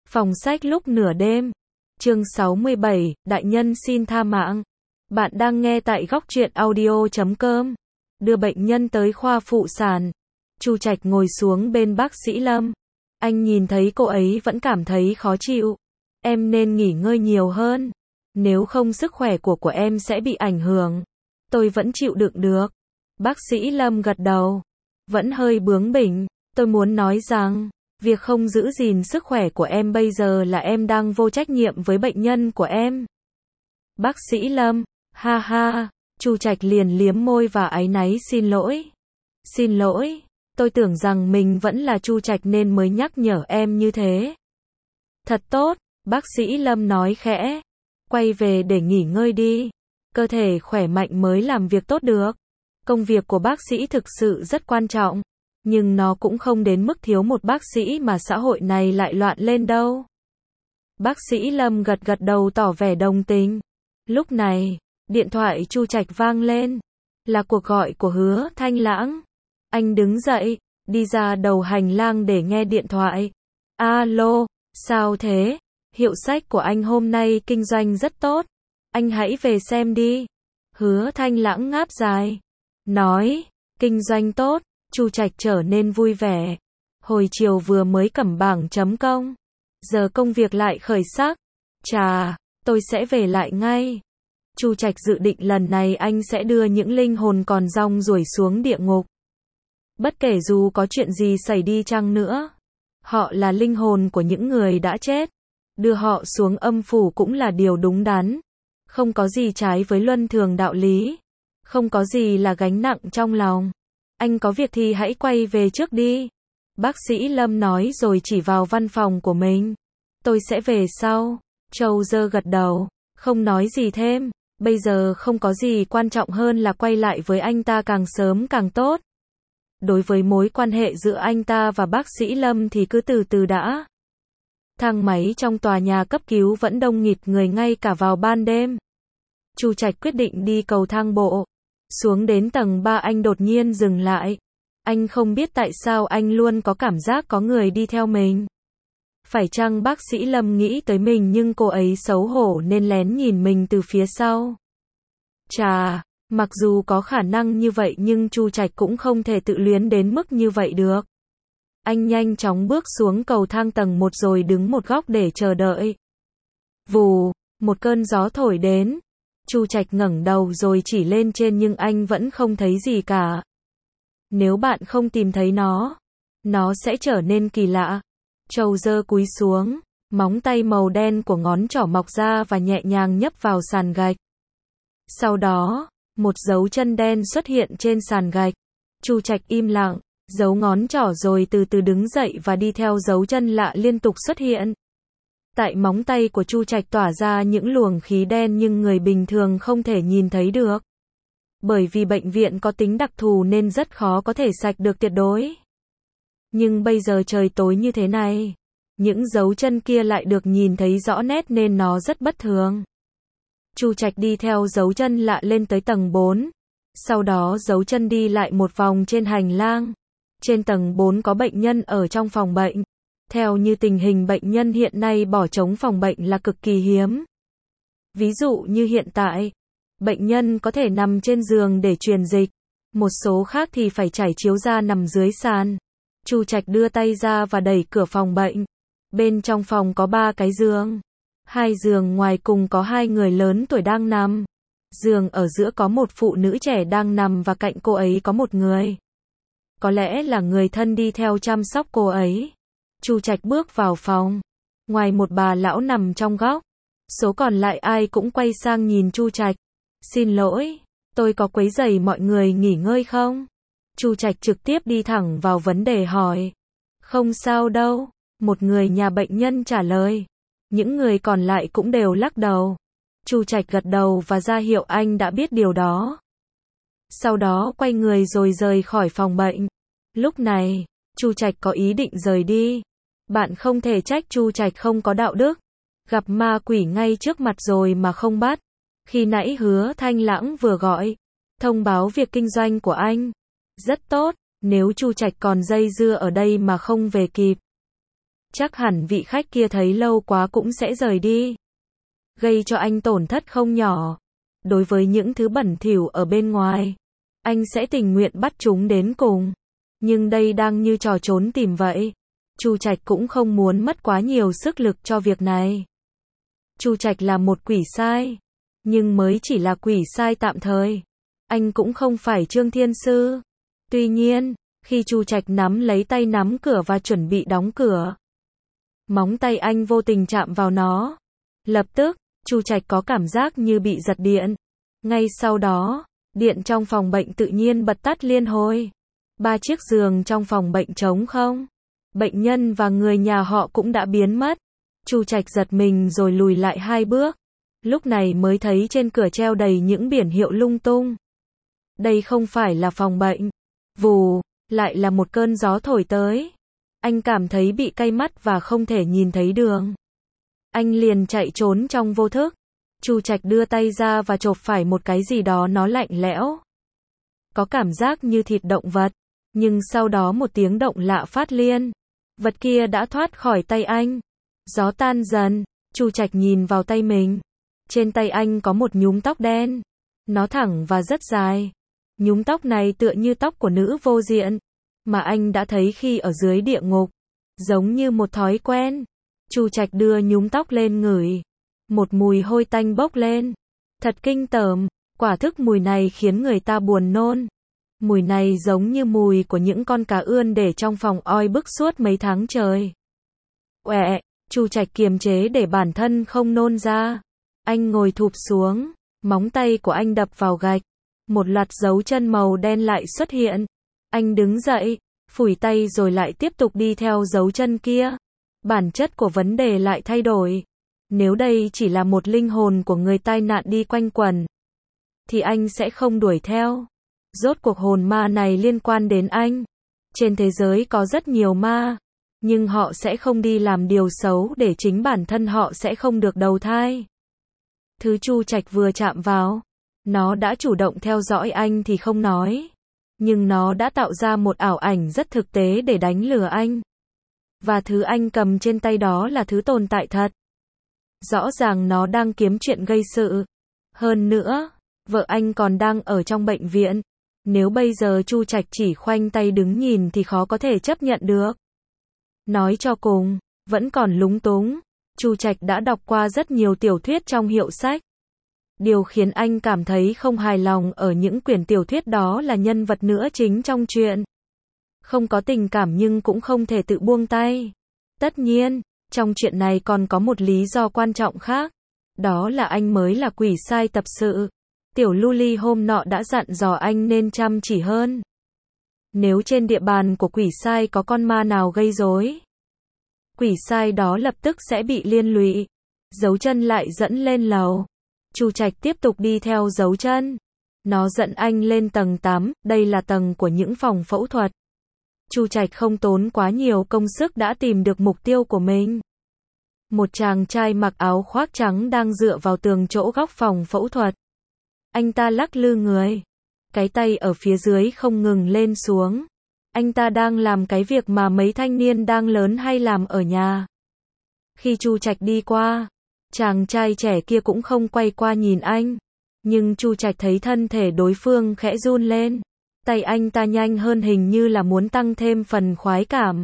Phòng sách lúc nửa đêm. Chương 67, Đại nhân xin tha mạng. Bạn đang nghe tại góc truyện audio.com. Đưa bệnh nhân tới khoa phụ sản. Chu Trạch ngồi xuống bên bác sĩ Lâm. Anh nhìn thấy cô ấy vẫn cảm thấy khó chịu. Em nên nghỉ ngơi nhiều hơn. Nếu không sức khỏe của em sẽ bị ảnh hưởng. Tôi vẫn chịu đựng được. Bác sĩ Lâm gật đầu. Vẫn hơi bướng bỉnh. Tôi muốn nói rằng, việc không giữ gìn sức khỏe của em bây giờ là em đang vô trách nhiệm với bệnh nhân của em. Bác sĩ Lâm, ha ha, Chu Trạch liền liếm môi và áy náy xin lỗi. Xin lỗi, tôi tưởng rằng mình vẫn là Chu Trạch nên mới nhắc nhở em như thế. Thật tốt, bác sĩ Lâm nói khẽ. Quay về để nghỉ ngơi đi. Cơ thể khỏe mạnh mới làm việc tốt được. Công việc của bác sĩ thực sự rất quan trọng. Nhưng nó cũng không đến mức thiếu một bác sĩ mà xã hội này lại loạn lên đâu. Bác sĩ Lâm gật gật đầu tỏ vẻ đồng tình. Lúc này, điện thoại Chu Trạch vang lên. Là cuộc gọi của Hứa Thanh Lãng. Anh đứng dậy, đi ra đầu hành lang để nghe điện thoại. Alo, sao thế? Hiệu sách của anh hôm nay kinh doanh rất tốt. Anh hãy về xem đi. Hứa Thanh Lãng ngáp dài. Nói, kinh doanh tốt. Chu Trạch trở nên vui vẻ. Hồi chiều vừa mới cầm bảng chấm công. Giờ công việc lại khởi sắc. Chà, tôi sẽ về lại ngay. Chu Trạch dự định lần này anh sẽ đưa những linh hồn còn rong ruổi xuống địa ngục. Bất kể dù có chuyện gì xảy đi chăng nữa. Họ là linh hồn của những người đã chết. Đưa họ xuống âm phủ cũng là điều đúng đắn. Không có gì trái với luân thường đạo lý. Không có gì là gánh nặng trong lòng. Anh có việc thì hãy quay về trước đi. Bác sĩ Lâm nói rồi chỉ vào văn phòng của mình. Tôi sẽ về sau. Châu Dơ gật đầu, không nói gì thêm. Bây giờ không có gì quan trọng hơn là quay lại với anh ta càng sớm càng tốt. Đối với mối quan hệ giữa anh ta và bác sĩ Lâm thì cứ từ từ đã. Thang máy trong tòa nhà cấp cứu vẫn đông nghịt người ngay cả vào ban đêm. Chu Trạch quyết định đi cầu thang bộ. Xuống đến tầng 3 anh đột nhiên dừng lại. Anh không biết tại sao anh luôn có cảm giác có người đi theo mình. Phải chăng bác sĩ Lâm nghĩ tới mình nhưng cô ấy xấu hổ nên lén nhìn mình từ phía sau. Chà, mặc dù có khả năng như vậy nhưng Chu Trạch cũng không thể tự luyến đến mức như vậy được. Anh nhanh chóng bước xuống cầu thang tầng 1 rồi đứng một góc để chờ đợi. Vù, một cơn gió thổi đến. Chu Trạch ngẩng đầu rồi chỉ lên trên nhưng anh vẫn không thấy gì cả. Nếu bạn không tìm thấy nó sẽ trở nên kỳ lạ. Châu Dơ cúi xuống, móng tay màu đen của ngón trỏ mọc ra và nhẹ nhàng nhấp vào sàn gạch. Sau đó, một dấu chân đen xuất hiện trên sàn gạch. Chu Trạch im lặng, giấu ngón trỏ rồi từ từ đứng dậy và đi theo dấu chân lạ liên tục xuất hiện. Tại móng tay của Chu Trạch tỏa ra những luồng khí đen nhưng người bình thường không thể nhìn thấy được. Bởi vì bệnh viện có tính đặc thù nên rất khó có thể sạch được tuyệt đối. Nhưng bây giờ trời tối như thế này, những dấu chân kia lại được nhìn thấy rõ nét nên nó rất bất thường. Chu Trạch đi theo dấu chân lạ lên tới tầng 4. Sau đó dấu chân đi lại một vòng trên hành lang. Trên tầng 4 có bệnh nhân ở trong phòng bệnh. Theo như tình hình bệnh nhân hiện nay bỏ trống phòng bệnh là cực kỳ hiếm. Ví dụ như hiện tại, bệnh nhân có thể nằm trên giường để truyền dịch. Một số khác thì phải trải chiếu ra nằm dưới sàn. Chu Trạch đưa tay ra và đẩy cửa phòng bệnh. Bên trong phòng có 3 cái giường. 2 giường ngoài cùng có 2 người lớn tuổi đang nằm. Giường ở giữa có một phụ nữ trẻ đang nằm và cạnh cô ấy có một người. Có lẽ là người thân đi theo chăm sóc cô ấy. Chu Trạch bước vào phòng. Ngoài một bà lão nằm trong góc, số còn lại ai cũng quay sang nhìn Chu Trạch. Xin lỗi, tôi có quấy rầy mọi người nghỉ ngơi không? Chu Trạch trực tiếp đi thẳng vào vấn đề hỏi. Không sao đâu, một người nhà bệnh nhân trả lời. Những người còn lại cũng đều lắc đầu. Chu Trạch gật đầu và ra hiệu anh đã biết điều đó. Sau đó quay người rồi rời khỏi phòng bệnh. Lúc này, Chu Trạch có ý định rời đi. Bạn không thể trách Chu Trạch không có đạo đức. Gặp ma quỷ ngay trước mặt rồi mà không bắt. Khi nãy Hứa Thanh Lãng vừa gọi, thông báo việc kinh doanh của anh. Rất tốt, nếu Chu Trạch còn dây dưa ở đây mà không về kịp. Chắc hẳn vị khách kia thấy lâu quá cũng sẽ rời đi. Gây cho anh tổn thất không nhỏ. Đối với những thứ bẩn thỉu ở bên ngoài, anh sẽ tình nguyện bắt chúng đến cùng. Nhưng đây đang như trò trốn tìm vậy. Chu Trạch cũng không muốn mất quá nhiều sức lực cho việc này. Chu Trạch là một quỷ sai, nhưng mới chỉ là quỷ sai tạm thời. Anh cũng không phải Trương Thiên Sư. Tuy nhiên, khi Chu Trạch nắm lấy tay nắm cửa và chuẩn bị đóng cửa, móng tay anh vô tình chạm vào nó. Lập tức, Chu Trạch có cảm giác như bị giật điện. Ngay sau đó, điện trong phòng bệnh tự nhiên bật tắt liên hồi. 3 chiếc giường trong phòng bệnh trống không. Bệnh nhân và người nhà họ cũng đã biến mất. Chu Trạch giật mình rồi lùi lại 2 bước. Lúc này mới thấy trên cửa treo đầy những biển hiệu lung tung. Đây không phải là phòng bệnh. Vù, lại là một cơn gió thổi tới. Anh cảm thấy bị cay mắt và không thể nhìn thấy đường. Anh liền chạy trốn trong vô thức. Chu Trạch đưa tay ra và chộp phải một cái gì đó nó lạnh lẽo. Có cảm giác như thịt động vật. Nhưng sau đó một tiếng động lạ phát liên. Vật kia đã thoát khỏi tay anh. Gió tan dần. Chu Trạch nhìn vào tay mình. Trên tay anh có một nhúm tóc đen. Nó thẳng và rất dài. Nhúm tóc này tựa như tóc của nữ vô diện, mà anh đã thấy khi ở dưới địa ngục. Giống như một thói quen. Chu Trạch đưa nhúm tóc lên ngửi. Một mùi hôi tanh bốc lên. Thật kinh tởm. Quả thức mùi này khiến người ta buồn nôn. Mùi này giống như mùi của những con cá ươn để trong phòng oi bức suốt mấy tháng trời. Uẹ, Chu Trạch kiềm chế để bản thân không nôn ra. Anh ngồi thụp xuống. Móng tay của anh đập vào gạch. Một loạt dấu chân màu đen lại xuất hiện. Anh đứng dậy, phủi tay rồi lại tiếp tục đi theo dấu chân kia. Bản chất của vấn đề lại thay đổi. Nếu đây chỉ là một linh hồn của người tai nạn đi quanh quẩn, thì anh sẽ không đuổi theo. Rốt cuộc hồn ma này liên quan đến anh. Trên thế giới có rất nhiều ma, nhưng họ sẽ không đi làm điều xấu để chính bản thân họ sẽ không được đầu thai. Thứ Chu Trạch vừa chạm vào, nó đã chủ động theo dõi anh thì không nói. Nhưng nó đã tạo ra một ảo ảnh rất thực tế để đánh lừa anh. Và thứ anh cầm trên tay đó là thứ tồn tại thật. Rõ ràng nó đang kiếm chuyện gây sự. Hơn nữa, vợ anh còn đang ở trong bệnh viện. Nếu bây giờ Chu Trạch chỉ khoanh tay đứng nhìn thì khó có thể chấp nhận được. Nói cho cùng, vẫn còn lúng túng. Chu Trạch đã đọc qua rất nhiều tiểu thuyết trong hiệu sách. Điều khiến anh cảm thấy không hài lòng ở những quyển tiểu thuyết đó là nhân vật nữ chính trong truyện không có tình cảm nhưng cũng không thể tự buông tay. Tất nhiên, trong chuyện này còn có một lý do quan trọng khác. Đó là anh mới là quỷ sai tập sự. Tiểu Luli hôm nọ đã dặn dò anh nên chăm chỉ hơn. Nếu trên địa bàn của quỷ sai có con ma nào gây rối, quỷ sai đó lập tức sẽ bị liên lụy. Dấu chân lại dẫn lên lầu. Chu Trạch tiếp tục đi theo dấu chân. Nó dẫn anh lên tầng 8, đây là tầng của những phòng phẫu thuật. Chu Trạch không tốn quá nhiều công sức đã tìm được mục tiêu của mình. Một chàng trai mặc áo khoác trắng đang dựa vào tường chỗ góc phòng phẫu thuật. Anh ta lắc lư người. Cái tay ở phía dưới không ngừng lên xuống. Anh ta đang làm cái việc mà mấy thanh niên đang lớn hay làm ở nhà. Khi Chu Trạch đi qua, chàng trai trẻ kia cũng không quay qua nhìn anh. Nhưng Chu Trạch thấy thân thể đối phương khẽ run lên. Tay anh ta nhanh hơn hình như là muốn tăng thêm phần khoái cảm.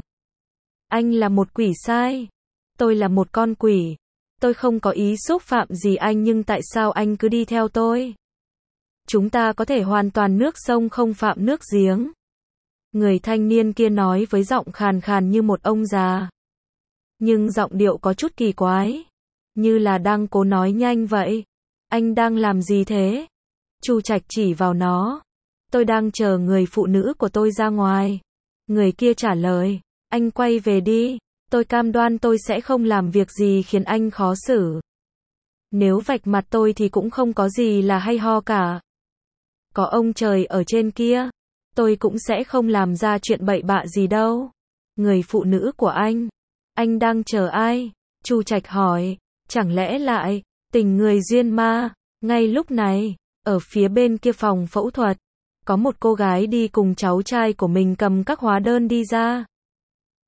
Anh là một quỷ sai. Tôi là một con quỷ. Tôi không có ý xúc phạm gì anh nhưng tại sao anh cứ đi theo tôi? Chúng ta có thể hoàn toàn nước sông không phạm nước giếng. Người thanh niên kia nói với giọng khàn khàn như một ông già. Nhưng giọng điệu có chút kỳ quái. Như là đang cố nói nhanh vậy. Anh đang làm gì thế? Chu Trạch chỉ vào nó. Tôi đang chờ người phụ nữ của tôi ra ngoài. Người kia trả lời. Anh quay về đi. Tôi cam đoan tôi sẽ không làm việc gì khiến anh khó xử. Nếu vạch mặt tôi thì cũng không có gì là hay ho cả. Có ông trời ở trên kia. Tôi cũng sẽ không làm ra chuyện bậy bạ gì đâu. Người phụ nữ của anh đang chờ ai? Chu Trạch hỏi. Chẳng lẽ lại tình người duyên ma? Ngay lúc này, ở phía bên kia phòng phẫu thuật, có một cô gái đi cùng cháu trai của mình cầm các hóa đơn đi ra.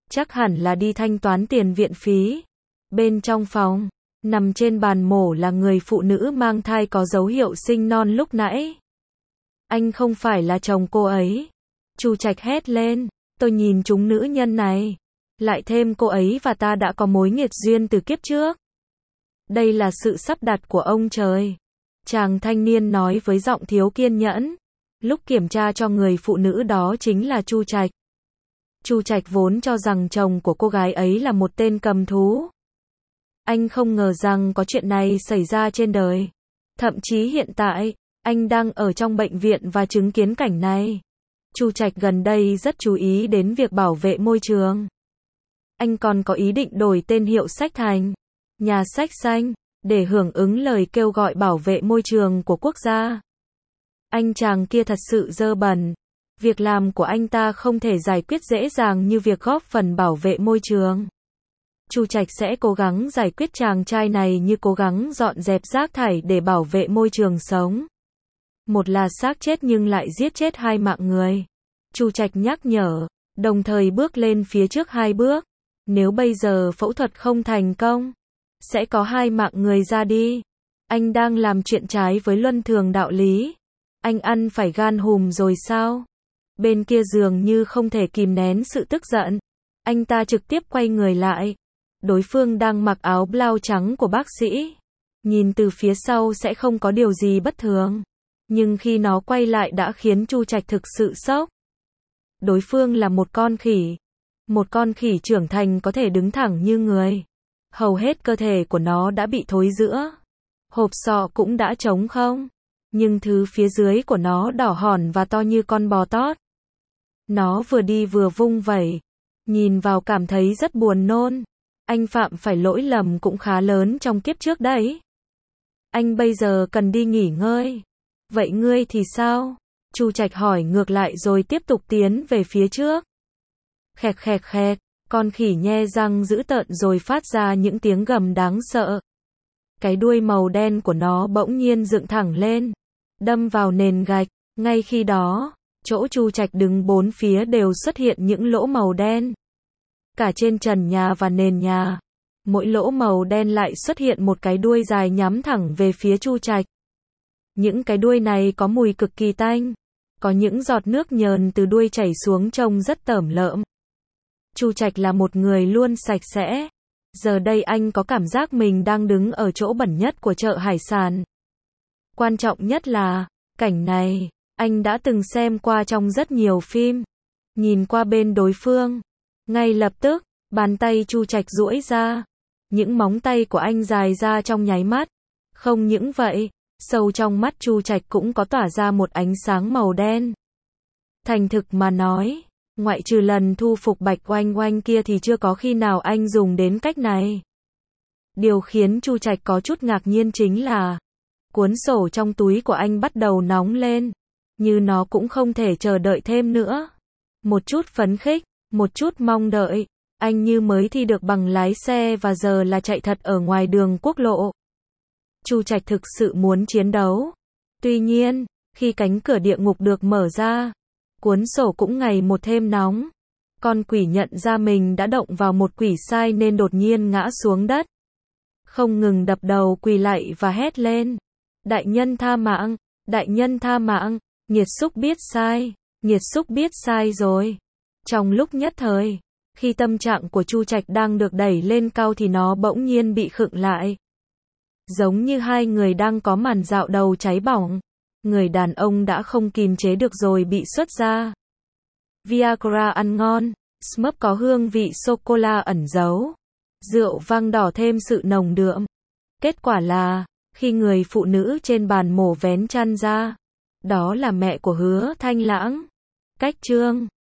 chắc hẳn là đi thanh toán tiền viện phí. Bên trong phòng, nằm trên bàn mổ là người phụ nữ mang thai có dấu hiệu sinh non lúc nãy. Anh không phải là chồng cô ấy. Chu Trạch hét lên, tôi nhìn chúng nữ nhân này. Lại thêm cô ấy và ta đã có mối nghiệt duyên từ kiếp trước. Đây là sự sắp đặt của ông trời. Chàng thanh niên nói với giọng thiếu kiên nhẫn. Lúc kiểm tra cho người phụ nữ đó chính là Chu Trạch. Chu Trạch vốn cho rằng chồng của cô gái ấy là một tên cầm thú. Anh không ngờ rằng có chuyện này xảy ra trên đời. Thậm chí hiện tại, anh đang ở trong bệnh viện và chứng kiến cảnh này. Chu Trạch gần đây rất chú ý đến việc bảo vệ môi trường. Anh còn có ý định đổi tên hiệu sách thành Nhà sách xanh, để hưởng ứng lời kêu gọi bảo vệ môi trường của quốc gia. Anh chàng kia thật sự dơ bẩn. Việc làm của anh ta không thể giải quyết dễ dàng như việc góp phần bảo vệ môi trường. Chu Trạch sẽ cố gắng giải quyết chàng trai này như cố gắng dọn dẹp rác thải để bảo vệ môi trường sống. Một là xác chết nhưng lại giết chết 2 mạng người. Chu Trạch nhắc nhở, đồng thời bước lên phía trước 2 bước. Nếu bây giờ phẫu thuật không thành công, sẽ có 2 mạng người ra đi. Anh đang làm chuyện trái với luân thường đạo lý. Anh ăn phải gan hùm rồi sao? Bên kia dường như không thể kìm nén sự tức giận. Anh ta trực tiếp quay người lại. Đối phương đang mặc áo blau trắng của bác sĩ. Nhìn từ phía sau sẽ không có điều gì bất thường. Nhưng khi nó quay lại đã khiến Chu Trạch thực sự sốc. Đối phương là một con khỉ. Một con khỉ trưởng thành có thể đứng thẳng như người. Hầu hết cơ thể của nó đã bị thối rữa. Hộp sọ cũng đã trống không. Nhưng thứ phía dưới của nó đỏ hòn và to như con bò tót. Nó vừa đi vừa vung vẩy. Nhìn vào cảm thấy rất buồn nôn. Anh phạm phải lỗi lầm cũng khá lớn trong kiếp trước đấy. Anh bây giờ cần đi nghỉ ngơi. Vậy ngươi thì sao? Chu Trạch hỏi ngược lại rồi tiếp tục tiến về phía trước. Khẹt khẹt khẹt, con khỉ nhe răng dữ tợn rồi phát ra những tiếng gầm đáng sợ. Cái đuôi màu đen của nó bỗng nhiên dựng thẳng lên, đâm vào nền gạch. Ngay khi đó, chỗ Chu Trạch đứng bốn phía đều xuất hiện những lỗ màu đen. Cả trên trần nhà và nền nhà, mỗi lỗ màu đen lại xuất hiện một cái đuôi dài nhắm thẳng về phía Chu Trạch. Những cái đuôi này có mùi cực kỳ tanh, có những giọt nước nhờn từ đuôi chảy xuống trông rất tởm lợm. Chu Trạch là một người luôn sạch sẽ. Giờ đây anh có cảm giác mình đang đứng ở chỗ bẩn nhất của chợ hải sản. Quan trọng nhất là, cảnh này, anh đã từng xem qua trong rất nhiều phim. Nhìn qua bên đối phương, ngay lập tức, bàn tay Chu Trạch duỗi ra. Những móng tay của anh dài ra trong nháy mắt. Không những vậy, sâu trong mắt Chu Trạch cũng có tỏa ra một ánh sáng màu đen. Thành thực mà nói, ngoại trừ lần thu phục Bạch Oanh Oanh kia thì chưa có khi nào anh dùng đến cách này. Điều khiến Chu Trạch có chút ngạc nhiên chính là, cuốn sổ trong túi của anh bắt đầu nóng lên, như nó cũng không thể chờ đợi thêm nữa. Một chút phấn khích, một chút mong đợi, anh như mới thi được bằng lái xe và giờ là chạy thật ở ngoài đường quốc lộ. Chu Trạch thực sự muốn chiến đấu. Tuy nhiên, khi cánh cửa địa ngục được mở ra, cuốn sổ cũng ngày một thêm nóng. Con quỷ nhận ra mình đã động vào một quỷ sai nên đột nhiên ngã xuống đất. Không ngừng đập đầu quỳ lạy và hét lên. Đại nhân tha mạng, đại nhân tha mạng, nghiệt xúc biết sai, nghiệt xúc biết sai rồi. Trong lúc nhất thời, khi tâm trạng của Chu Trạch đang được đẩy lên cao thì nó bỗng nhiên bị khựng lại. Giống như hai người đang có màn dạo đầu cháy bỏng. Người đàn ông đã không kìm chế được rồi bị xuất ra. Viagra ăn ngon, Smurf có hương vị sô-cô-la ẩn giấu. Rượu vang đỏ thêm sự nồng đượm. Kết quả là, khi người phụ nữ trên bàn mổ vén chăn ra, đó là mẹ của Hứa Thanh Lãng. Cách chương